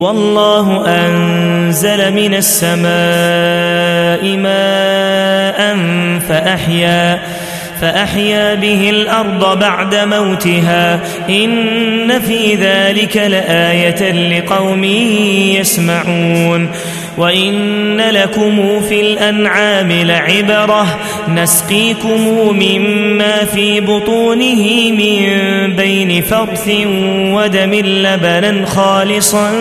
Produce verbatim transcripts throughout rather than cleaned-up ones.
والله أنزل من السماء ماء فأحيا فأحيا به الأرض بعد موتها إن في ذلك لآية لقوم يسمعون وإن لكم في الأنعام لعبرة نسقيكم مما في بطونه من بين فرث ودم لبنا خالصا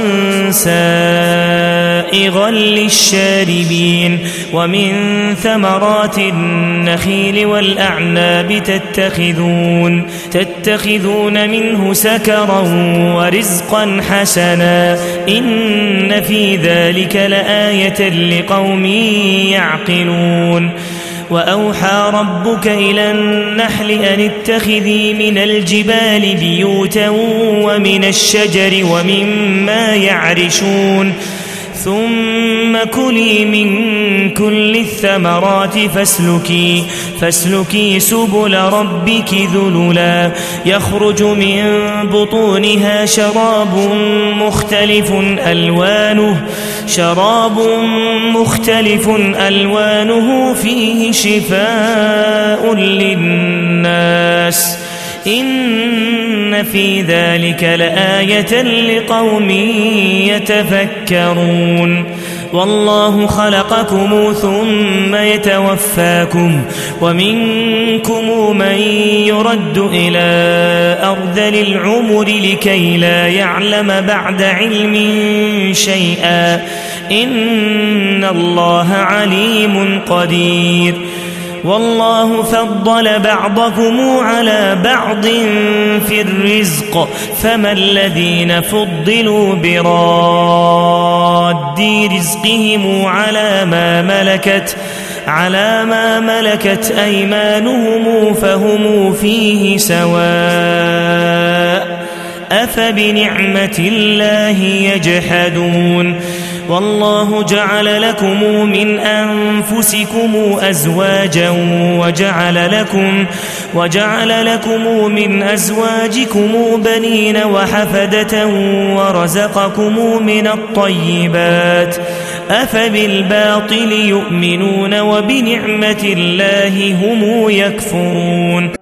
سائغا للشاربين ومن ثمرات النخيل والأعناب تتخذون تتخذون منه سكرا ورزقا حسنا إن في ذلك لآية لقوم يعقلون وأوحى ربك إلى النحل أن اتخذي من الجبال بيوتا ومن الشجر ومما يعرشون ثم كلي من كل الثمرات فاسلكي فاسلكي سبل ربك ذللا يخرج من بطونها شراب مختلف ألوانه شراب مختلف ألوانه فيه شفاء للناس إن في ذلك لآية لقوم يتفكرون والله خلقكم ثم يتوفاكم ومنكم من يرد إلى أرذل العمر لكي لا يعلم بعد علم شيئا إن الله عليم قدير والله فضل بعضكم على بعض في الرزق فما الذين فضلوا براد رزقهم على ما ملكت على ما ملكت أيمانهم فهم فيه سواء أفبنعمة الله يجحدون والله جعل لكم من أنفسكم أزواجا وجعل لكم وجعل لكم من أزواجكم بنين وحفدة ورزقكم من الطيبات أفبالباطل يؤمنون وبنعمة الله هم يكفرون